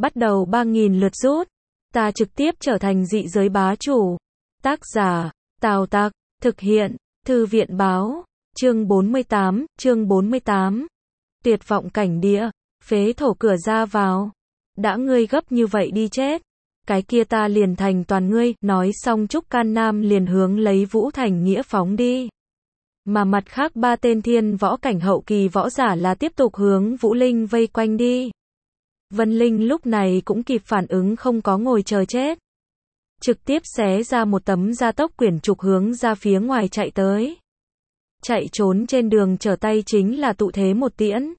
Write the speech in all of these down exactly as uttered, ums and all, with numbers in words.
bắt đầu ba nghìn lượt rút. Ta trực tiếp trở thành dị giới bá chủ. Tác giả, Tào Tặc, thực hiện, Thư viện báo, chương bốn mươi tám, chương bốn mươi tám. Tuyệt vọng cảnh địa, phế thổ cửa ra vào. Đã ngươi gấp như vậy đi chết. Cái kia ta liền thành toàn ngươi, nói xong Trúc Can Nam liền hướng lấy Vũ Thành Nghĩa phóng đi. Mà mặt khác ba tên thiên võ cảnh hậu kỳ võ giả là tiếp tục hướng Vũ Linh vây quanh đi. Vân Linh lúc này cũng kịp phản ứng, không có ngồi chờ chết. Trực tiếp xé ra một tấm gia tốc quyển trục hướng ra phía ngoài chạy tới. Chạy trốn trên đường trở tay chính là tụ thế một tiễn.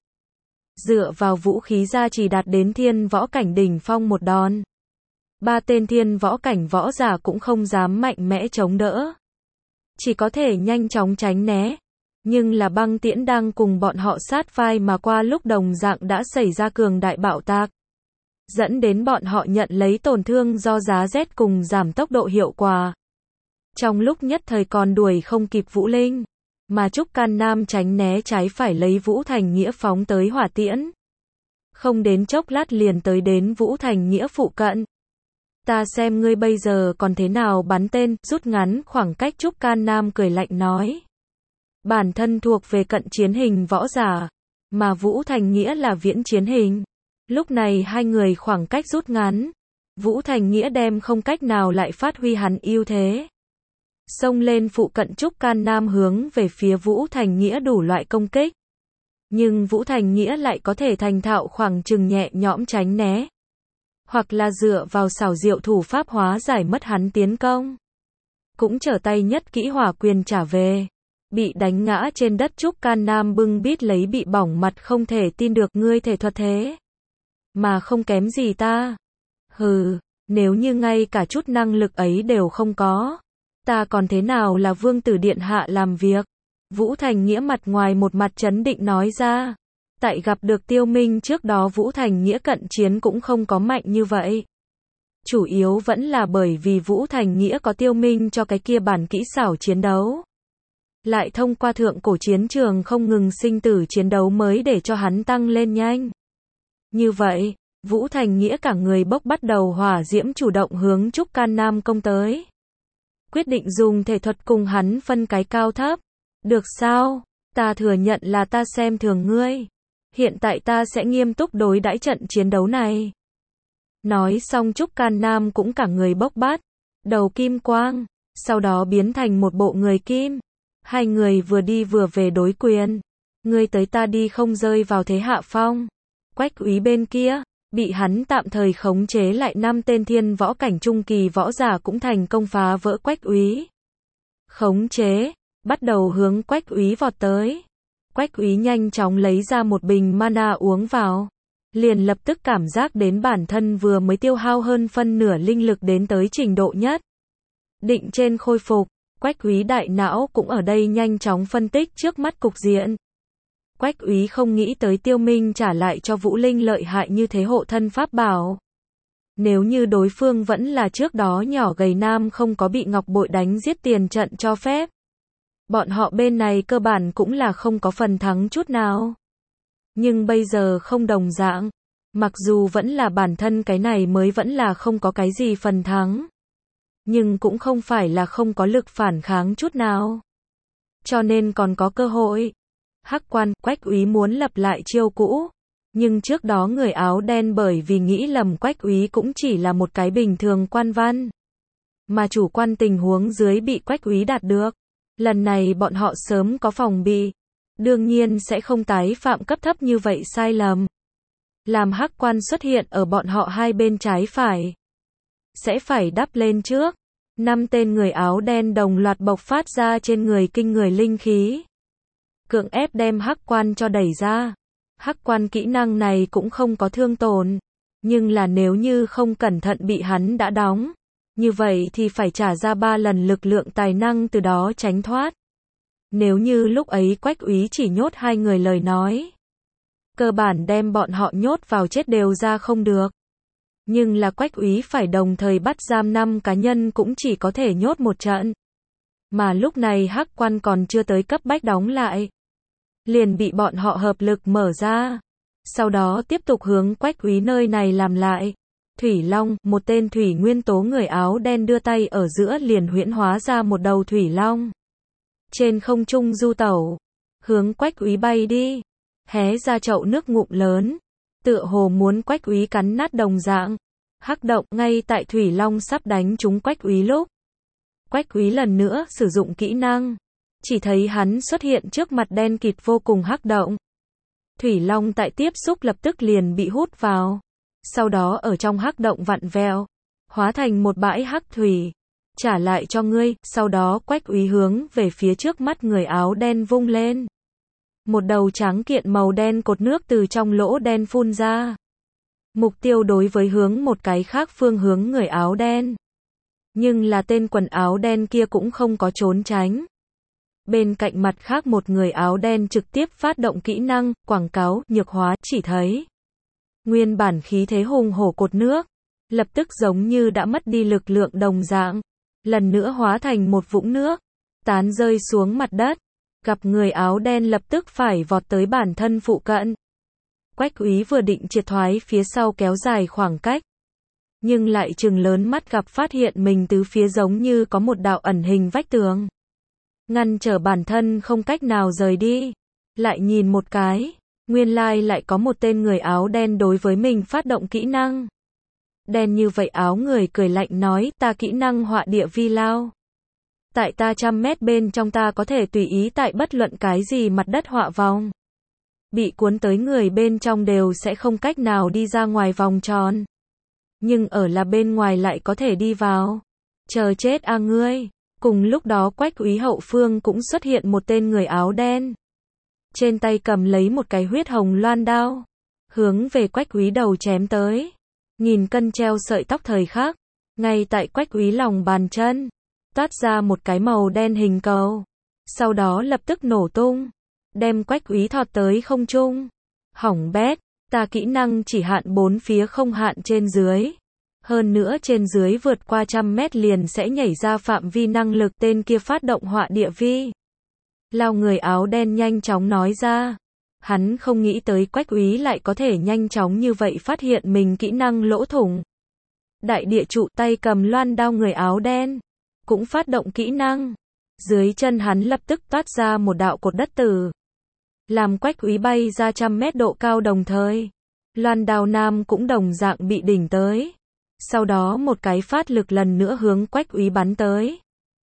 Dựa vào vũ khí ra chỉ đạt đến thiên võ cảnh đỉnh phong một đòn. Ba tên thiên võ cảnh võ giả cũng không dám mạnh mẽ chống đỡ. Chỉ có thể nhanh chóng tránh né. Nhưng là băng tiễn đang cùng bọn họ sát vai mà qua lúc đồng dạng đã xảy ra cường đại bạo tạc. Dẫn đến bọn họ nhận lấy tổn thương do giá rét cùng giảm tốc độ hiệu quả. Trong lúc nhất thời còn đuổi không kịp Vũ Linh. Mà Trúc Can Nam tránh né trái phải lấy Vũ Thành Nghĩa phóng tới hỏa tiễn. Không đến chốc lát liền tới đến Vũ Thành Nghĩa phụ cận. Ta xem ngươi bây giờ còn thế nào bắn tên, rút ngắn khoảng cách. Trúc Can Nam cười lạnh nói. Bản thân thuộc về cận chiến hình võ giả, mà Vũ Thành Nghĩa là viễn chiến hình. Lúc này hai người khoảng cách rút ngắn. Vũ Thành Nghĩa đem không cách nào lại phát huy hắn ưu thế. Xông lên phụ cận Trúc Can Nam hướng về phía Vũ Thành Nghĩa đủ loại công kích. Nhưng Vũ Thành Nghĩa lại có thể thành thạo khoảng chừng nhẹ nhõm tránh né. Hoặc là dựa vào xảo diệu thủ pháp hóa giải mất hắn tiến công. Cũng trở tay nhất kỹ hỏa quyền trả về. Bị đánh ngã trên đất Trúc Can Nam bưng bít lấy bị bỏng mặt, không thể tin được, ngươi thể thuật thế mà không kém gì ta. Hừ, nếu như ngay cả chút năng lực ấy đều không có, ta còn thế nào là vương tử điện hạ làm việc. Vũ Thành Nghĩa mặt ngoài một mặt trấn định nói ra. Tại gặp được Tiêu Minh trước đó Vũ Thành Nghĩa cận chiến cũng không có mạnh như vậy. Chủ yếu vẫn là bởi vì Vũ Thành Nghĩa có Tiêu Minh cho cái kia bản kỹ xảo chiến đấu. Lại thông qua thượng cổ chiến trường không ngừng sinh tử chiến đấu mới để cho hắn tăng lên nhanh. Như vậy, Vũ Thành Nghĩa cả người bốc bắt đầu hỏa diễm chủ động hướng Trúc Can Nam công tới. Quyết định dùng thể thuật cùng hắn phân cái cao thấp. Được sao? Ta thừa nhận là ta xem thường ngươi. Hiện tại ta sẽ nghiêm túc đối đãi trận chiến đấu này. Nói xong Trúc Can Nam cũng cả người bốc bắt đầu kim quang, sau đó biến thành một bộ người kim. Hai người vừa đi vừa về đối quyền. Ngươi tới ta đi không rơi vào thế hạ phong. Quách Úy bên kia, bị hắn tạm thời khống chế lại năm tên thiên võ cảnh trung kỳ võ giả cũng thành công phá vỡ Quách Úy. Khống chế, bắt đầu hướng Quách Úy vọt tới. Quách Úy nhanh chóng lấy ra một bình mana uống vào. Liền lập tức cảm giác đến bản thân vừa mới tiêu hao hơn phân nửa linh lực đến tới trình độ nhất định trên khôi phục. Quách Úy đại não cũng ở đây nhanh chóng phân tích trước mắt cục diện. Quách Úy không nghĩ tới Tiêu Minh trả lại cho Vũ Linh lợi hại như thế hộ thân pháp bảo. Nếu như đối phương vẫn là trước đó nhỏ gầy nam không có bị ngọc bội đánh giết tiền trận cho phép, bọn họ bên này cơ bản cũng là không có phần thắng chút nào. Nhưng bây giờ không đồng dạng. Mặc dù vẫn là bản thân cái này mới vẫn là không có cái gì phần thắng. Nhưng cũng không phải là không có lực phản kháng chút nào. Cho nên còn có cơ hội. Hắc Quan, Quách Úy muốn lập lại chiêu cũ. Nhưng trước đó người áo đen bởi vì nghĩ lầm Quách Úy cũng chỉ là một cái bình thường quan văn. Mà chủ quan tình huống dưới bị Quách Úy đạt được. Lần này bọn họ sớm có phòng bị. Đương nhiên sẽ không tái phạm cấp thấp như vậy sai lầm. Làm Hắc Quan xuất hiện ở bọn họ hai bên trái phải. Sẽ phải đắp lên trước. Năm tên người áo đen đồng loạt bộc phát ra trên người kinh người linh khí. Cưỡng ép đem Hắc Quan cho đẩy ra. Hắc Quan kỹ năng này cũng không có thương tổn. Nhưng là nếu như không cẩn thận bị hắn đã đóng. Như vậy thì phải trả ra ba lần lực lượng tài năng từ đó tránh thoát. Nếu như lúc ấy Quách Úy chỉ nhốt hai người lời nói. Cơ bản đem bọn họ nhốt vào chết đều ra không được. Nhưng là Quách Úy phải đồng thời bắt giam năm cá nhân cũng chỉ có thể nhốt một trận. Mà lúc này Hắc Quan còn chưa tới cấp bách đóng lại. Liền bị bọn họ hợp lực mở ra. sau đó tiếp tục hướng Quách Úy nơi này làm lại. Thủy Long, một tên thủy nguyên tố người áo đen đưa tay ở giữa liền huyễn hóa ra một đầu thủy long. Trên không trung du tẩu, hướng Quách Úy bay đi, hé ra chậu nước ngụm lớn, tựa hồ muốn Quách Úy cắn nát đồng dạng. Hắc động, ngay tại Thủy Long sắp đánh trúng Quách Úy lúc, Quách Úy lần nữa sử dụng kỹ năng, chỉ thấy hắn xuất hiện trước mặt đen kịt vô cùng hắc động. Thủy Long tại tiếp xúc lập tức liền bị hút vào, sau đó ở trong hắc động vặn vẹo, hóa thành một bãi hắc thủy, trả lại cho ngươi. Sau đó Quách Úy hướng về phía trước mắt người áo đen vung lên. Một đầu tráng kiện màu đen cột nước từ trong lỗ đen phun ra. Mục tiêu đối với hướng một cái khác phương hướng người áo đen. Nhưng là tên quần áo đen kia cũng không có trốn tránh. Bên cạnh mặt khác một người áo đen trực tiếp phát động kỹ năng, quảng cáo, nhược hóa, chỉ thấy. Nguyên bản khí thế hùng hổ cột nước, lập tức giống như đã mất đi lực lượng đồng dạng. Lần nữa hóa thành một vũng nước, tán rơi xuống mặt đất. Gặp người áo đen lập tức phải vọt tới bản thân phụ cận. Quách Úy vừa định triệt thoái phía sau kéo dài khoảng cách, nhưng lại trừng lớn mắt gặp phát hiện mình tứ phía giống như có một đạo ẩn hình vách tường, ngăn trở bản thân không cách nào rời đi. Lại nhìn một cái, nguyên lai lại có một tên người áo đen đối với mình phát động kỹ năng. Đen như vậy áo người cười lạnh nói, ta kỹ năng họa địa vi lao. Tại ta trăm mét bên trong ta có thể tùy ý tại bất luận cái gì mặt đất họa vòng. Bị cuốn tới người bên trong đều sẽ không cách nào đi ra ngoài vòng tròn. Nhưng ở là bên ngoài lại có thể đi vào. Chờ chết a ngươi. Cùng lúc đó Quách Úy hậu phương cũng xuất hiện một tên người áo đen. Trên tay cầm lấy một cái huyết hồng loan đao. Hướng về Quách Úy đầu chém tới. Nghìn cân treo sợi tóc thời khắc. Ngay tại Quách Úy lòng bàn chân. Toát ra một cái màu đen hình cầu. Sau đó lập tức nổ tung. Đem Quách Úy thọt tới không trung. Hỏng bét, ta kỹ năng chỉ hạn bốn phía không hạn trên dưới. Hơn nữa trên dưới vượt qua trăm mét liền sẽ nhảy ra phạm vi năng lực. Tên kia phát động họa địa vi lao người áo đen nhanh chóng nói ra. Hắn không nghĩ tới Quách Úy lại có thể nhanh chóng như vậy phát hiện mình kỹ năng lỗ thủng. Đại địa trụ tay cầm loan đao người áo đen cũng phát động kỹ năng. Dưới chân hắn lập tức toát ra một đạo cột đất tử, làm Quách Úy bay ra trăm mét độ cao đồng thời. Loan đao nam cũng đồng dạng bị đỉnh tới. Sau đó một cái phát lực lần nữa hướng Quách Úy bắn tới.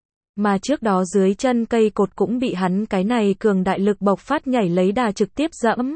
Mà trước đó dưới chân cây cột cũng bị hắn cái này cường đại lực bộc phát nhảy lấy đà trực tiếp dẫm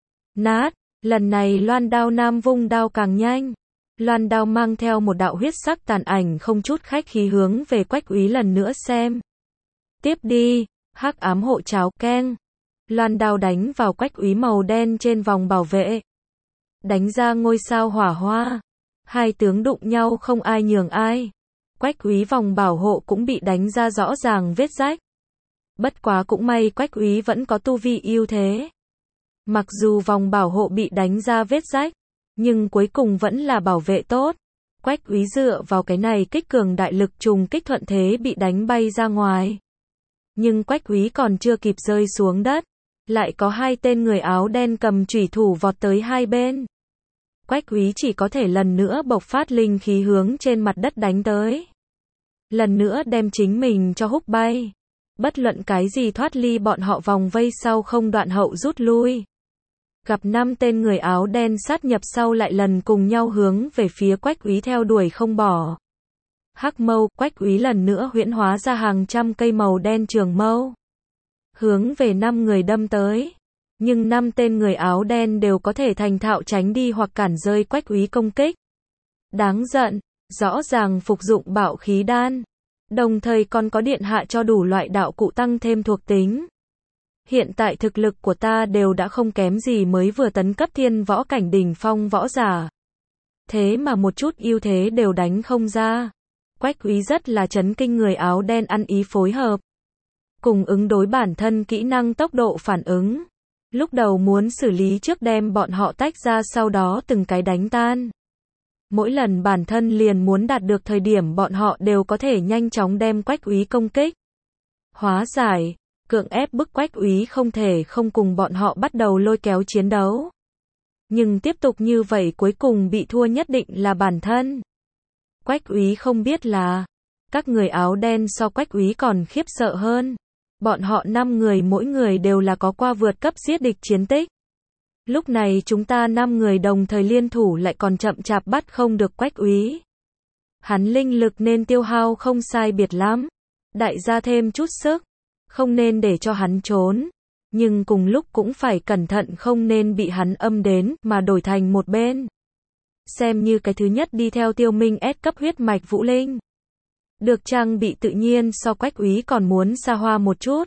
nát. Lần này loan đao nam vung đao càng nhanh. Loan đao mang theo một đạo huyết sắc tàn ảnh không chút khách khí hướng về Quách Úy lần nữa xem. Tiếp đi, hắc ám hộ cháo keng. Loan đao đánh vào Quách Úy màu đen trên vòng bảo vệ. Đánh ra ngôi sao hỏa hoa. Hai tướng đụng nhau không ai nhường ai. Quách Úy vòng bảo hộ cũng bị đánh ra rõ ràng vết rách. Bất quá cũng may Quách Úy vẫn có tu vi ưu thế. Mặc dù vòng bảo hộ bị đánh ra vết rách, nhưng cuối cùng vẫn là bảo vệ tốt. Quách Úy dựa vào cái này kích cường đại lực trùng kích thuận thế bị đánh bay ra ngoài. Nhưng Quách Úy còn chưa kịp rơi xuống đất, lại có hai tên người áo đen cầm chủy thủ vọt tới hai bên. Quách Úy chỉ có thể lần nữa bộc phát linh khí hướng trên mặt đất đánh tới. Lần nữa đem chính mình cho húc bay. Bất luận cái gì thoát ly bọn họ vòng vây sau không đoạn hậu rút lui. Gặp năm tên người áo đen sát nhập sau lại lần cùng nhau hướng về phía Quách Úy theo đuổi không bỏ. Hắc mâu, Quách Úy lần nữa huyễn hóa ra hàng trăm cây màu đen trường mâu. Hướng về năm người đâm tới. Nhưng năm tên người áo đen đều có thể thành thạo tránh đi hoặc cản rơi Quách Úy công kích. Đáng giận, rõ ràng phục dụng bạo khí đan. Đồng thời còn có điện hạ cho đủ loại đạo cụ tăng thêm thuộc tính. Hiện tại thực lực của ta đều đã không kém gì mới vừa tấn cấp thiên võ cảnh đỉnh phong võ giả. Thế mà một chút ưu thế đều đánh không ra. Quách Úy rất là chấn kinh người áo đen ăn ý phối hợp. Cùng ứng đối bản thân kỹ năng tốc độ phản ứng. Lúc đầu muốn xử lý trước đem bọn họ tách ra sau đó từng cái đánh tan. Mỗi lần bản thân liền muốn đạt được thời điểm bọn họ đều có thể nhanh chóng đem Quách Úy công kích. Hóa giải, cưỡng ép bức Quách Úy không thể không cùng bọn họ bắt đầu lôi kéo chiến đấu. Nhưng tiếp tục như vậy cuối cùng bị thua nhất định là bản thân. Quách úy không biết là, các người áo đen so Quách úy còn khiếp sợ hơn. Bọn họ năm người mỗi người đều là có qua vượt cấp giết địch chiến tích. Lúc này chúng ta năm người đồng thời liên thủ lại còn chậm chạp bắt không được Quách úy. Hắn linh lực nên tiêu hao không sai biệt lắm. Đại gia thêm chút sức, không nên để cho hắn trốn. Nhưng cùng lúc cũng phải cẩn thận không nên bị hắn âm đến mà đổi thành một bên. Xem như cái thứ nhất đi theo Tiêu Minh S cấp huyết mạch Vũ Linh. Được trang bị tự nhiên so Quách úy còn muốn xa hoa một chút.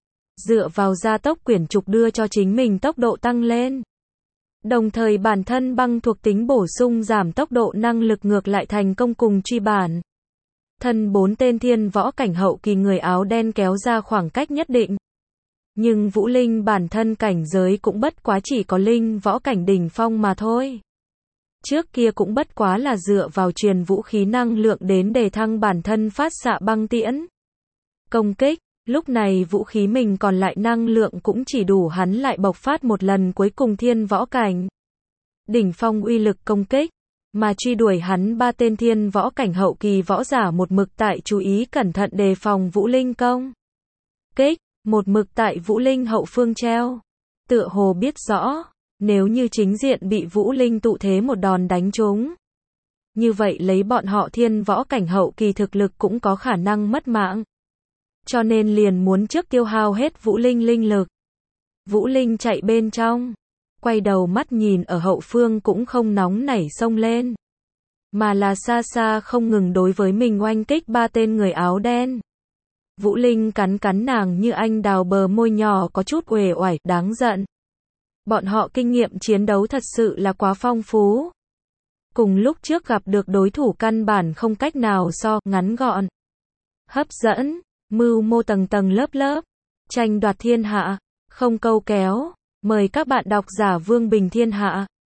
Dựa vào gia tốc quyển trục đưa cho chính mình tốc độ tăng lên. Đồng thời bản thân băng thuộc tính bổ sung giảm tốc độ năng lực ngược lại thành công cùng truy bản. Thân bốn tên thiên võ cảnh hậu kỳ người áo đen kéo ra khoảng cách nhất định. Nhưng Vũ Linh bản thân cảnh giới cũng bất quá chỉ có linh võ cảnh đỉnh phong mà thôi. Trước kia cũng bất quá là dựa vào truyền vũ khí năng lượng đến để thăng bản thân phát xạ băng tiễn. Công kích, lúc này vũ khí mình còn lại năng lượng cũng chỉ đủ hắn lại bộc phát một lần cuối cùng thiên võ cảnh. Đỉnh phong uy lực công kích, mà truy đuổi hắn ba tên thiên võ cảnh hậu kỳ võ giả một mực tại chú ý cẩn thận đề phòng Vũ Linh công kích, một mực tại Vũ Linh hậu phương treo. Tựa hồ biết rõ, nếu như chính diện bị Vũ Linh tụ thế một đòn đánh trúng. Như vậy lấy bọn họ thiên võ cảnh hậu kỳ thực lực cũng có khả năng mất mạng. Cho nên liền muốn trước tiêu hao hết Vũ Linh linh lực. Vũ Linh chạy bên trong, quay đầu mắt nhìn ở hậu phương cũng không nóng nảy xông lên. Mà là xa xa không ngừng đối với mình oanh kích ba tên người áo đen. Vũ Linh cắn cắn nàng như anh đào bờ môi nhỏ có chút uể oải, đáng giận. Bọn họ kinh nghiệm chiến đấu thật sự là quá phong phú. Cùng lúc trước gặp được đối thủ căn bản không cách nào so, ngắn gọn, hấp dẫn, mưu mô tầng tầng lớp lớp, tranh đoạt thiên hạ, không câu kéo. Mời các bạn đọc giả Vương Bình Thiên Hạ.